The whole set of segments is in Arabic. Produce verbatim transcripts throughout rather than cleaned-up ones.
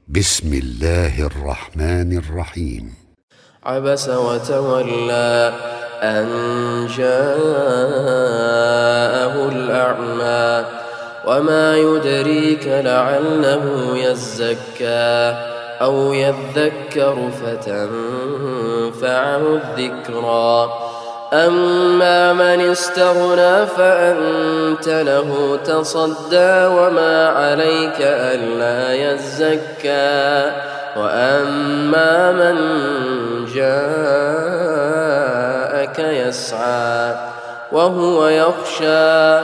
بسم الله الرحمن الرحيم. عبس وتولى أن جاءه الأعمى وما يدريك لعله يزكى أو يذكر فتنفعه الذكرى أما من استغنى فأنت له تصدى وما عليك ألا يزكى وأما من جاءك يسعى وهو يخشى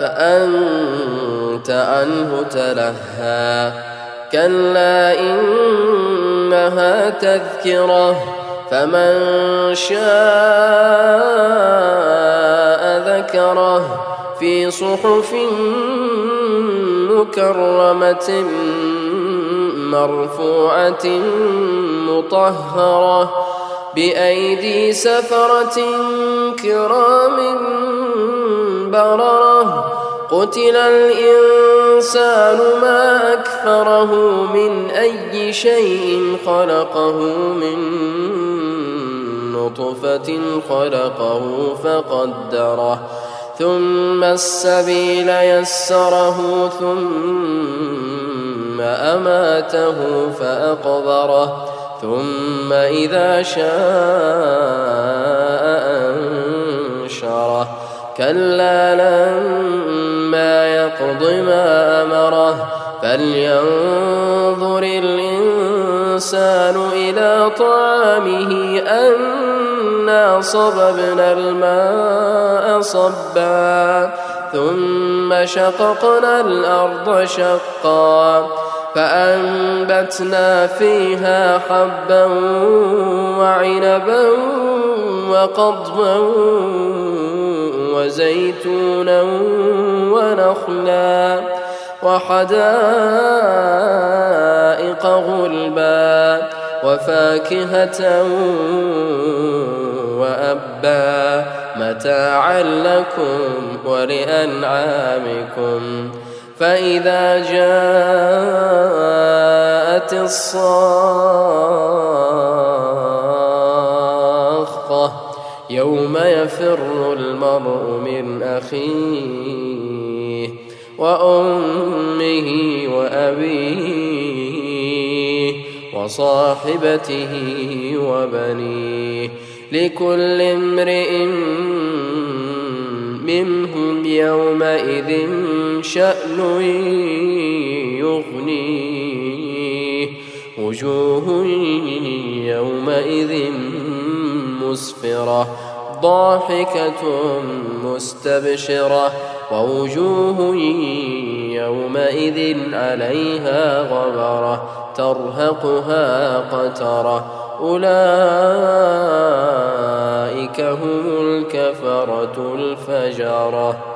فأنت عنه تلهى كلا إنها تذكرة فمن شاء ذكره في صحف مكرمة مرفوعة مطهرة بأيدي سفرة كرام بررة قتل الإنسان ما أكفره من أي شيء خلقه من نطفة خلقه فقدره ثم السبيل يسره ثم أماته فأقبره ثم إذا شاء أنشره كلا لما يقض ما أمره فلينظر الإنسان إلى طعامه أنا صببنا الماء صبا ثم شققنا الأرض شقا فأنبتنا فيها حبا وعنبا وقضبا وزيتونا ونخلا وحدائق غلبا وفاكهة وأبا متاعا لكم ولأنعامكم فإذا جاءت الصاخة يوم يفر المرء من أخيه وأمه وأبيه وصاحبته وبنيه لكل امرئ منهم يومئذ شأن يغنيه وجوه يومئذ مسفرة ضاحكة مستبشرة ووجوه يومئذ عليها غبرة ترهقها قترة أولئك هم الكفرة الفجرة.